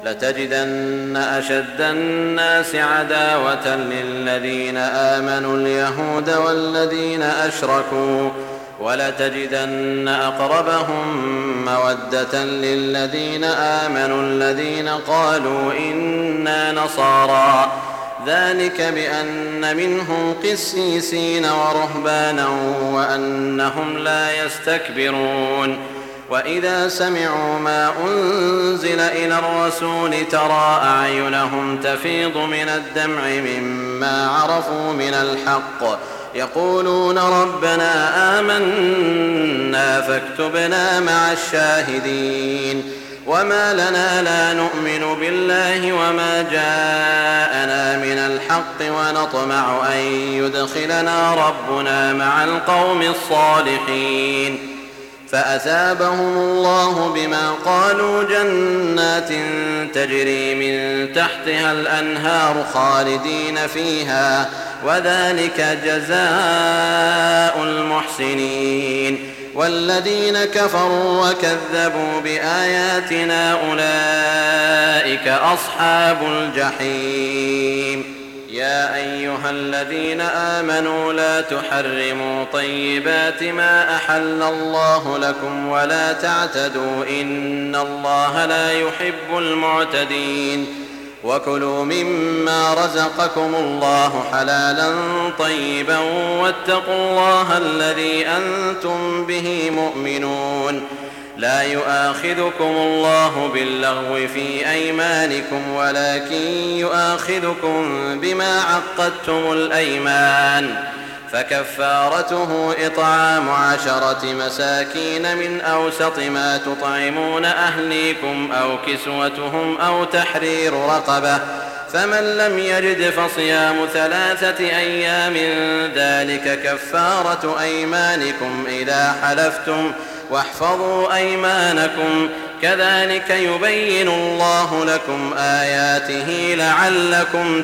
لتجدن أشد الناس عداوة للذين آمنوا اليهود والذين أشركوا ولتجدن أقربهم مودة للذين آمنوا الذين قالوا إنا نصارى ذلك بأن منهم قسيسين ورهبانا وأنهم لا يستكبرون وإذا سمعوا ما أنزل إلى الرسول ترى أعينهم تفيض من الدمع مما عرفوا من الحق يقولون ربنا آمنا فاكتبنا مع الشاهدين وما لنا لا نؤمن بالله وما جاءنا من الحق ونطمع أن يدخلنا ربنا مع القوم الصالحين فأثابهم الله بما قالوا جنات تجري من تحتها الأنهار خالدين فيها وذلك جزاء المحسنين والذين كفروا وكذبوا بآياتنا أولئك أصحاب الجحيم يا أيها الذين آمنوا لا تحرموا طيبات ما أحل الله لكم ولا تعتدوا إن الله لا يحب المعتدين وكلوا مما رزقكم الله حلالا طيبا واتقوا الله الذي أنتم به مؤمنون لا يؤاخذكم الله باللغو في أيمانكم ولكن يؤاخذكم بما عقدتم الأيمان فكفارته إطعام 10 مساكين من أوسط ما تطعمون أهليكم أو كسوتهم أو تحرير رقبة فمن لم يجد فصيام 3 أيام ذلك كفارة أيمانكم إذا حلفتم واحفظوا أيمانكم كذلك يبين الله لكم آياته لعلكم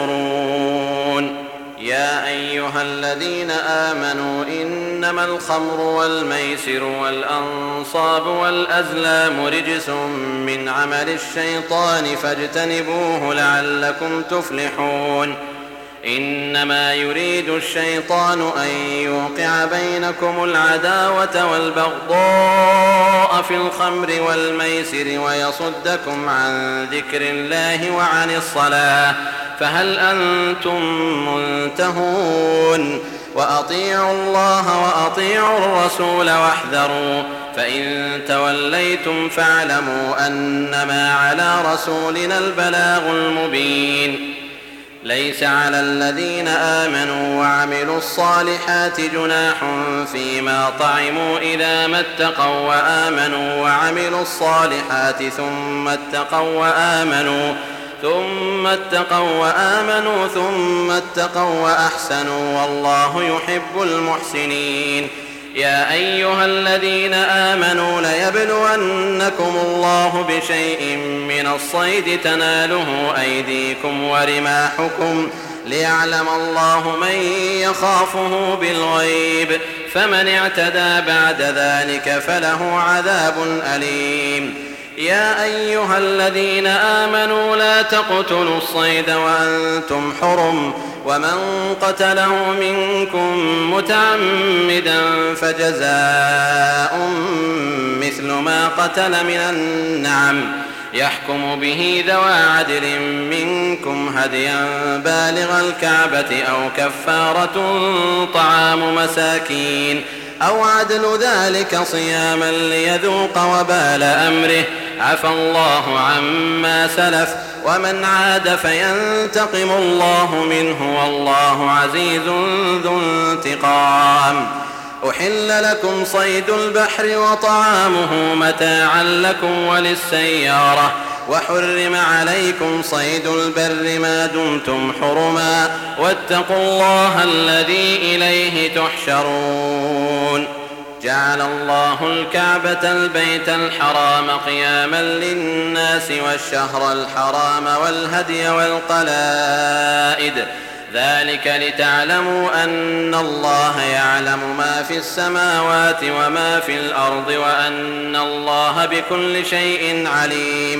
تشكرون يا أيها الذين آمنوا إنما الخمر والميسر والأنصاب والأزلام رجس من عمل الشيطان فاجتنبوه لعلكم تفلحون إنما يريد الشيطان أن يوقع بينكم العداوة والبغضاء في الخمر والميسر ويصدكم عن ذكر الله وعن الصلاة فهل أنتم منتهون وأطيعوا الله وأطيعوا الرسول واحذروا فإن توليتم فاعلموا أنما على رسولنا البلاغ المبين ليس على الذين آمنوا وعملوا الصالحات جناح فيما طعموا إذا ما اتقوا وآمنوا وعملوا الصالحات ثم اتقوا وأحسنوا والله يحب المحسنين يا أيها الذين آمنوا ليبلونكم الله بشيء من الصيد تناله أيديكم ورماحكم ليعلم الله من يخافه بالغيب فمن اعتدى بعد ذلك فله عذاب أليم يا أيها الذين آمنوا لا تقتلوا الصيد وأنتم حرم ومن قتله منكم متعمدا فجزاء مثل ما قتل من النعم يحكم به ذوى عدل منكم هديا بالغ الكعبة أو كفارة طعام مساكين أو عدل ذلك صياما ليذوق وبال أمره عفى الله عما سلف ومن عاد فينتقم الله منه والله عزيز ذو انتقام أحل لكم صيد البحر وطعامه متاعا لكم وللسيارة وحرم عليكم صيد البر ما دمتم حرما واتقوا الله الذي إليه تحشرون جعل الله الكعبة البيت الحرام قياما للناس والشهر الحرام والهدي والقلائد ذلك لتعلموا أن الله يعلم ما في السماوات وما في الأرض وأن الله بكل شيء عليم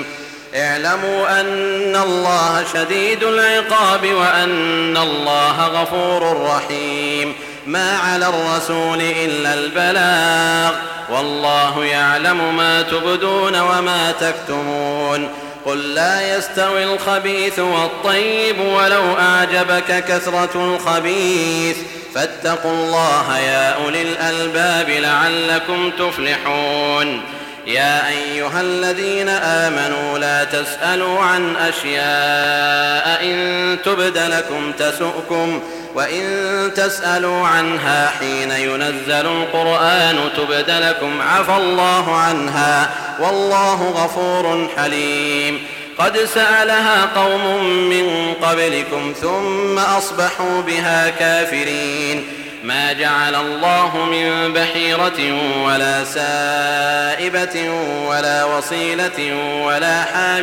اعلموا أن الله شديد العقاب وأن الله غفور رحيم. ما على الرسول إلا البلاغ والله يعلم ما تبدون وما تكتمون. قل لا يستوي الخبيث والطيب ولو أعجبك كثرة الخبيث فاتقوا الله يا أولي الألباب لعلكم تفلحون. يا أيها الذين آمنوا لا تسألوا عن أشياء إن تبد لكم تسؤكم وإن تسألوا عنها حين ينزل القرآن تبد لكم عفى الله عنها والله غفور حليم. قد سألها قوم من قبلكم ثم أصبحوا بها كافرين. ما جعل الله من بحيرة ولا سائبة ولا وصيلة ولا حام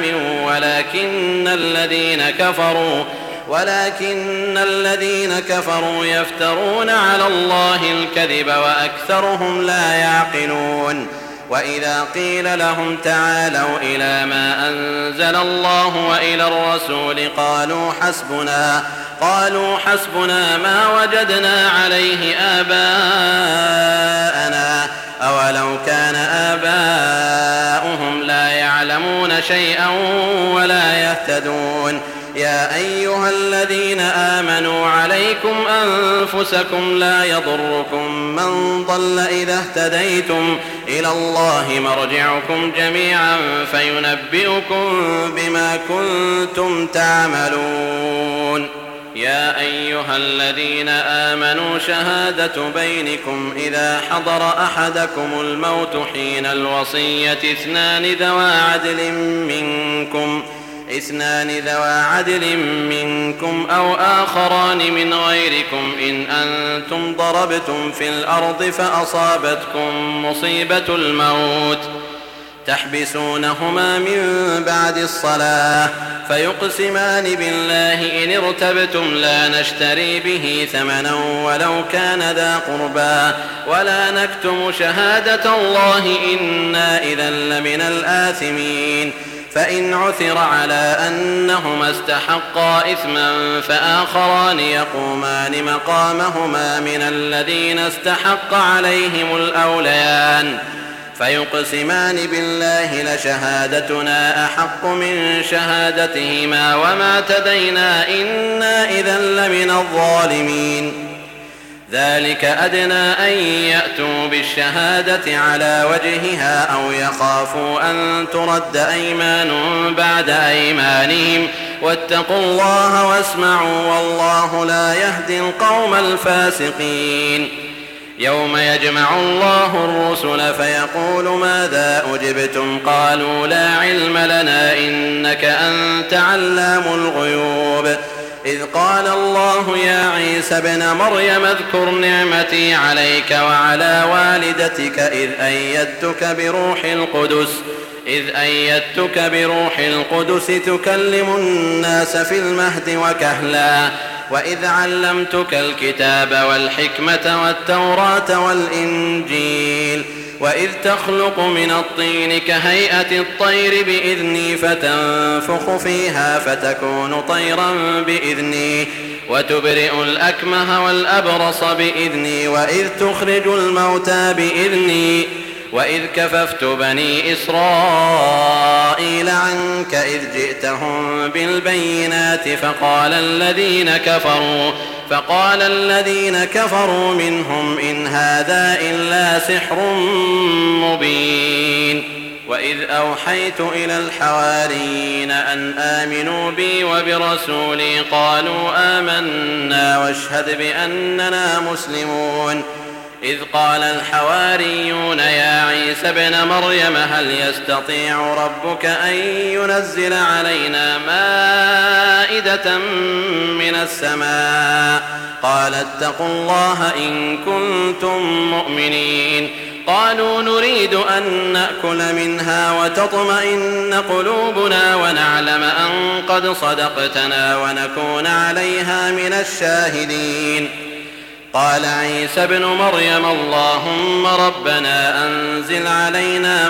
ولكن الذين كفروا يفترون على الله الكذب وأكثرهم لا يعقلون. وإذا قيل لهم تعالوا إلى ما أنزل الله وإلى الرسول قالوا حسبنا ما وجدنا عليه آباءنا أولو كان آباؤهم لا يعلمون شيئا ولا يهتدون. يا أيها الذين آمنوا عليكم أنفسكم لا يضركم من ضل إذا اهتديتم إلى الله مرجعكم جميعا فينبئكم بما كنتم تعملون. يا أيها الذين آمنوا شهادة بينكم إذا حضر أحدكم الموت حين الوصية اثنان ذوى عدل منكم أو آخران من غيركم إن أنتم ضربتم في الأرض فأصابتكم مصيبة الموت تحبسونهما من بعد الصلاة فيقسمان بالله إن ارتبتم لا نشتري به ثمنا ولو كان ذا قربى ولا نكتم شهادة الله إنا إذا لمن الآثمين. فإن عثر على أنهما استحقا إثما فآخران يقومان مقامهما من الذين استحق عليهم الأوليان فيقسمان بالله لشهادتنا أحق من شهادتهما وما اعتدينا إنا إذا لمن الظالمين. ذلك أدنى أن يأتوا بالشهادة على وجهها أو يخافوا أن ترد أيمان بعد أيمانهم واتقوا الله واسمعوا والله لا يهدي القوم الفاسقين. يوم يجمع الله الرسل فيقول ماذا أجبتم قالوا لا علم لنا إنك أنت علام الغيوب. إذ قال الله يا عيسى ابن مريم اذكر نعمتي عليك وعلى والدتك إذ أيدتك بروح القدس تكلم الناس في المهد وكهلا وإذ علمتك الكتاب والحكمة والتوراة والإنجيل وإذ تخلق من الطين كهيئة الطير بإذني فتنفخ فيها فتكون طيرا بإذني وتبرئ الأكمه والأبرص بإذني وإذ تخرج الموتى بإذني وإذ كففت بني إسرائيل عنك إذ جئتهم بالبينات فقال الذين كفروا منهم إن هذا إلا سحر مبين. وإذ أوحيت إلى الحواريين أن آمنوا بي وبرسولي قالوا آمنا واشهد بأننا مسلمون. إذ قال الحواريون يا عيسى ابن مريم هل يستطيع ربك أن ينزل علينا مائدة من السماء قال اتقوا الله إن كنتم مؤمنين. قالوا نريد أن نأكل منها وتطمئن قلوبنا ونعلم أن قد صدقتنا ونكون عليها من الشاهدين. قال عيسى ابن مريم اللهم ربنا أنزل علينا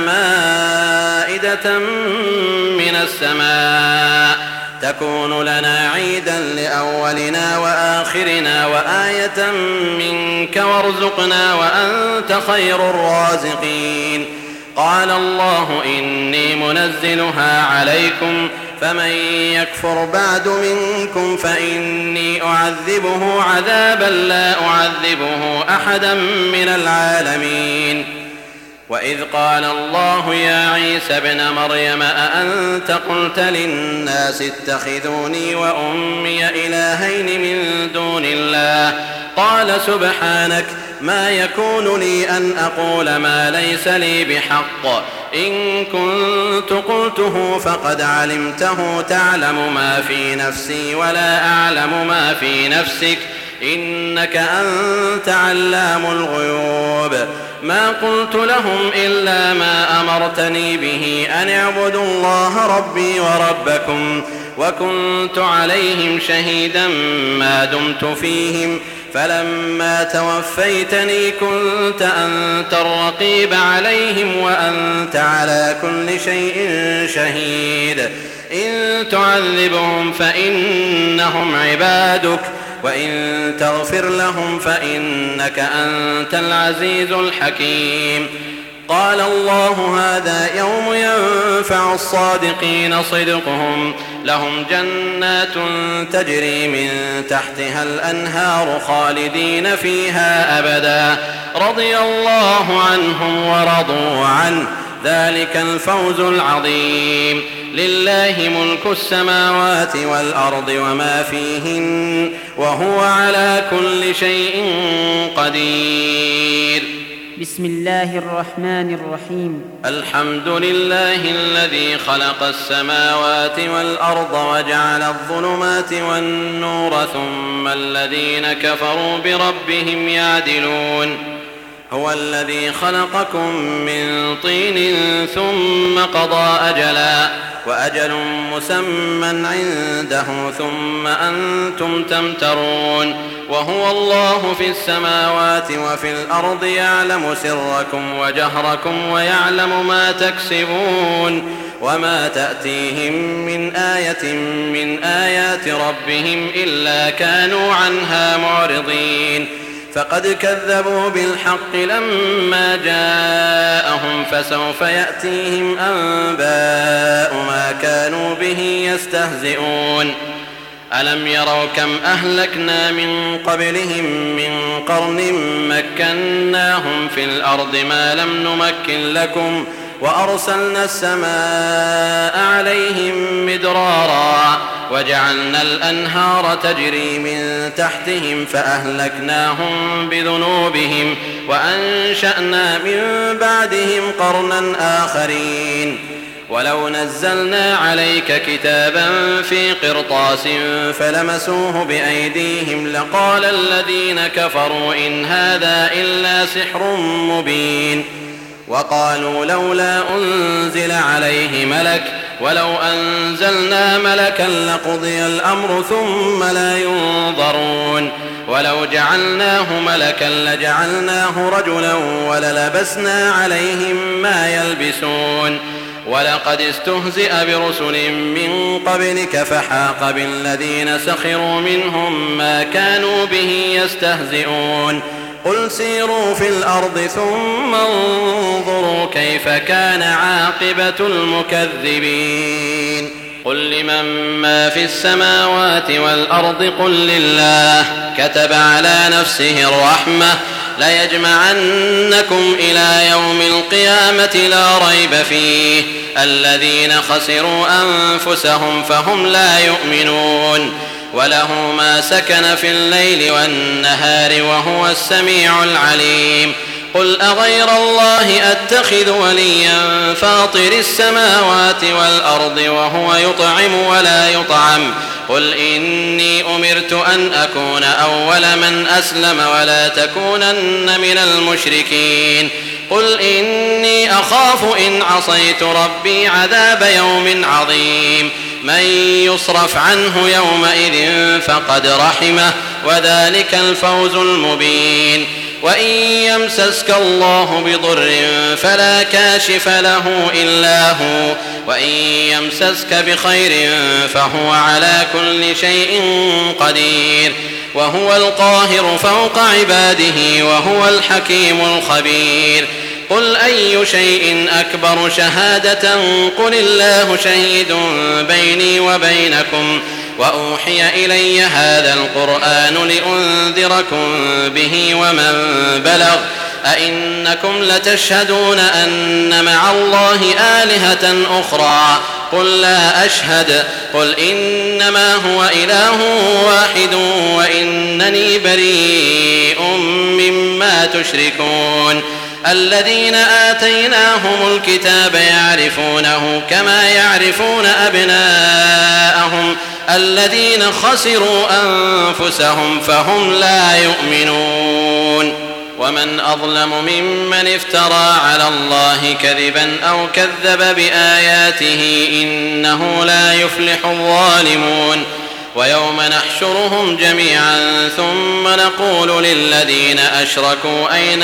مائدة من السماء تكون لنا عيدا لأولنا وآخرنا وآية منك وارزقنا وأنت خير الرازقين. قال الله إني منزلها عليكم فمن يكفر بعد منكم فإني أعذبه عذابا لا أعذبه أحدا من العالمين. وإذ قال الله يا عيسى ابن مريم أأنت قلت للناس اتخذوني وأمي إلهين من دون الله قال سبحانك ما يكون لي أن أقول ما ليس لي بحق إن كنت قلته فقد علمته تعلم ما في نفسي ولا أعلم ما في نفسك إنك أنت علام الغيوب. ما قلت لهم إلا ما أمرتني به أن اعبدوا الله ربي وربكم وكنت عليهم شهيدا ما دمت فيهم فلما توفيتني كنت أنت الرقيب عليهم وأنت على كل شيء شهيد. إن تعذبهم فإنهم عبادك وإن تغفر لهم فإنك أنت العزيز الحكيم. قال الله هذا يوم ينفع الصادقين صدقهم لهم جنات تجري من تحتها الأنهار خالدين فيها أبدا رضي الله عنهم ورضوا عنه ذلك الفوز العظيم. لله ملك السماوات والأرض وما فيهن وهو على كل شيء قدير. بسم الله الرحمن الرحيم. الحمد لله الذي خلق السماوات والأرض وجعل الظلمات والنور ثم الذين كفروا بربهم يعدلون. هو الذي خلقكم من طين ثم قضى أجلا وأجل مسمى عنده ثم أنتم تمترون. وهو الله في السماوات وفي الأرض يعلم سركم وجهركم ويعلم ما تكسبون وما تأتيهم من آية من آيات ربهم إلا كانوا عنها معرضين. فقد كذبوا بالحق لما جاءهم فسوف يأتيهم أنباء ما كانوا به يستهزئون. ألم يروا كم أهلكنا من قبلهم من قرن مكناهم في الأرض ما لم نمكن لكم وأرسلنا السماء عليهم مدرارا وجعلنا الأنهار تجري من تحتهم فأهلكناهم بذنوبهم وأنشأنا من بعدهم قرنا آخرين. ولو نزلنا عليك كتابا في قرطاس فلمسوه بأيديهم لقال الذين كفروا إن هذا إلا سحر مبين. وقالوا لولا أنزل عليه ملك ولو أنزلنا ملكا لقضي الأمر ثم لا ينظرون. ولو جعلناه ملكا لجعلناه رجلا وللبسنا عليهم ما يلبسون. ولقد استهزئ برسل من قبلك فحاق بالذين سخروا منهم ما كانوا به يستهزئون. قل سيروا في الأرض ثم انظروا كيف كان عاقبة المكذبين. قل لمن ما في السماوات والأرض قل لله كتب على نفسه الرحمة ليجمعنكم إلى يوم القيامة لا ريب فيه الذين خسروا أنفسهم فهم لا يؤمنون. وله ما سكن في الليل والنهار وهو السميع العليم. قل أغير الله أتخذ وليا فاطر السماوات والأرض وهو يطعم ولا يطعم. قل إني أمرت أن أكون أول من أسلم ولا تكونن من المشركين. قل إني أخاف إن عصيت ربي عذاب يوم عظيم. من يصرف عنه يومئذ فقد رحمه وذلك الفوز المبين. وإن يمسسك الله بضر فلا كاشف له إلا هو، وإن يمسسك بخير فهو على كل شيء قدير، وهو القاهر فوق عباده، وهو الحكيم الخبير. قل أي شيء أكبر شهادة؟ قل الله شهيد بيني وبينكم، وأوحي إلي هذا القرآن لأنذركم به ومن بلغ. أئنكم لتشهدون أن مع الله آلهة أخرى؟ قل لا أشهد. قل إنما هو إله واحد وإنني بريء مما تشركون. الذين آتيناهم الكتاب يعرفونه كما يعرفون أبناءهم الذين خسروا أنفسهم فهم لا يؤمنون. ومن أظلم ممن افترى على الله كذبا أو كذب بآياته إنه لا يفلح الظالمون. ويوم نحشرهم جميعا ثم نقول للذين أشركوا أين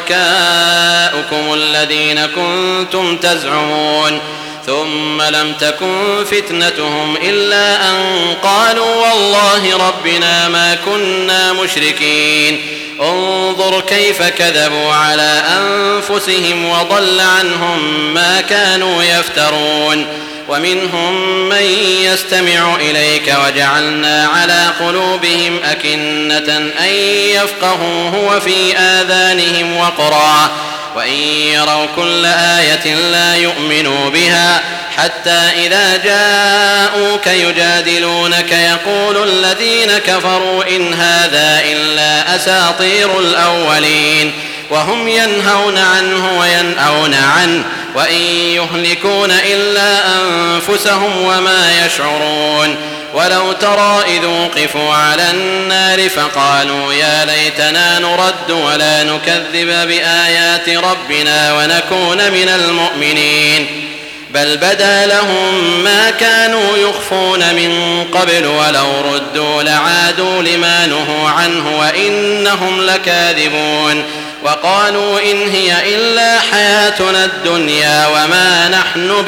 شركاؤكم الذين كنتم تزعمون ثم لم تكن فتنتهم إلا أن قالوا والله ربنا ما كنا مشركين. انظر كيف كذبوا على أنفسهم وضل عنهم ما كانوا يفترون. ومنهم من يستمع إليك وجعلنا على قلوبهم أكنة أن يفقهوه وفي آذانهم وقرا وإن يروا كل آية لا يؤمنوا بها حتى إذا جاءوك يجادلونك يقول الذين كفروا إن هذا إلا أساطير الأولين وهم ينهون عنه وينأون عنه وإن يهلكون إلا أنفسهم وما يشعرون. ولو ترى إذ وقفوا على النار فقالوا يا ليتنا نرد ولا نكذب بآيات ربنا ونكون من المؤمنين بل بدا لهم ما كانوا يخفون من قبل ولو ردوا لعادوا لما نهوا عنه وإنهم لكاذبون. وقالوا إن هي إلا حياتنا الدنيا وما نحن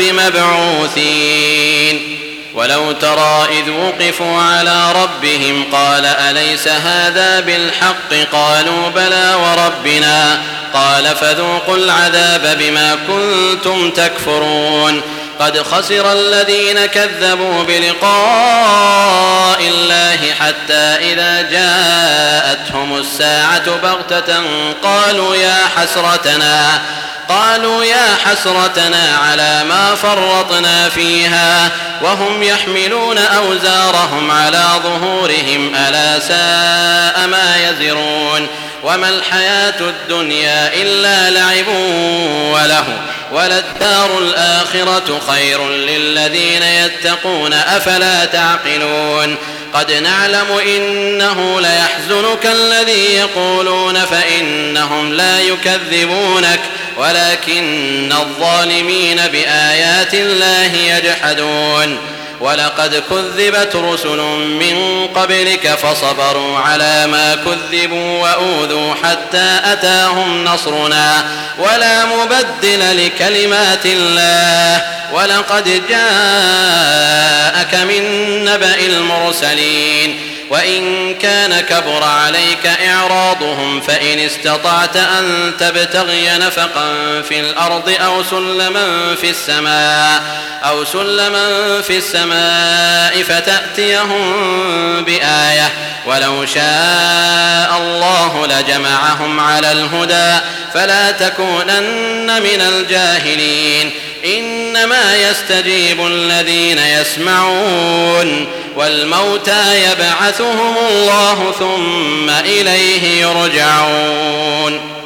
بمبعوثين. ولو ترى إذ وقفوا على ربهم قال أليس هذا بالحق قالوا بلى وربنا قال فذوقوا العذاب بما كنتم تكفرون. قد خسر الذين كذبوا بلقاء الله حتى إذا جاءتهم الساعة بغتة قالوا يا حسرتنا على ما فرطنا فيها وهم يحملون أوزارهم على ظهورهم ألا ساء ما يزرون. وما الحياة الدنيا إلا لعب وله وللدار الآخرة خير للذين يتقون أفلا تعقلون. قد نعلم إنه ليحزنك الذي يقولون فإنهم لا يكذبونك ولكن الظالمين بآيات الله يجحدون. ولقد كذبت رسل من قبلك فصبروا على ما كذبوا وأوذوا حتى أتاهم نصرنا ولا مبدل لكلمات الله. ولقد جاءك من نبأ المرسلين وإن كان كبر عليك إعراضهم فإن استطعت أن تبتغي نفقا في الأرض أو سلما في السماء فتأتيهم بآية ولو شاء الله لجمعهم على الهدى فلا تكونن من الجاهلين. إنما يستجيب الذين يسمعون والموتى يبعثهم الله ثم إليه يرجعون.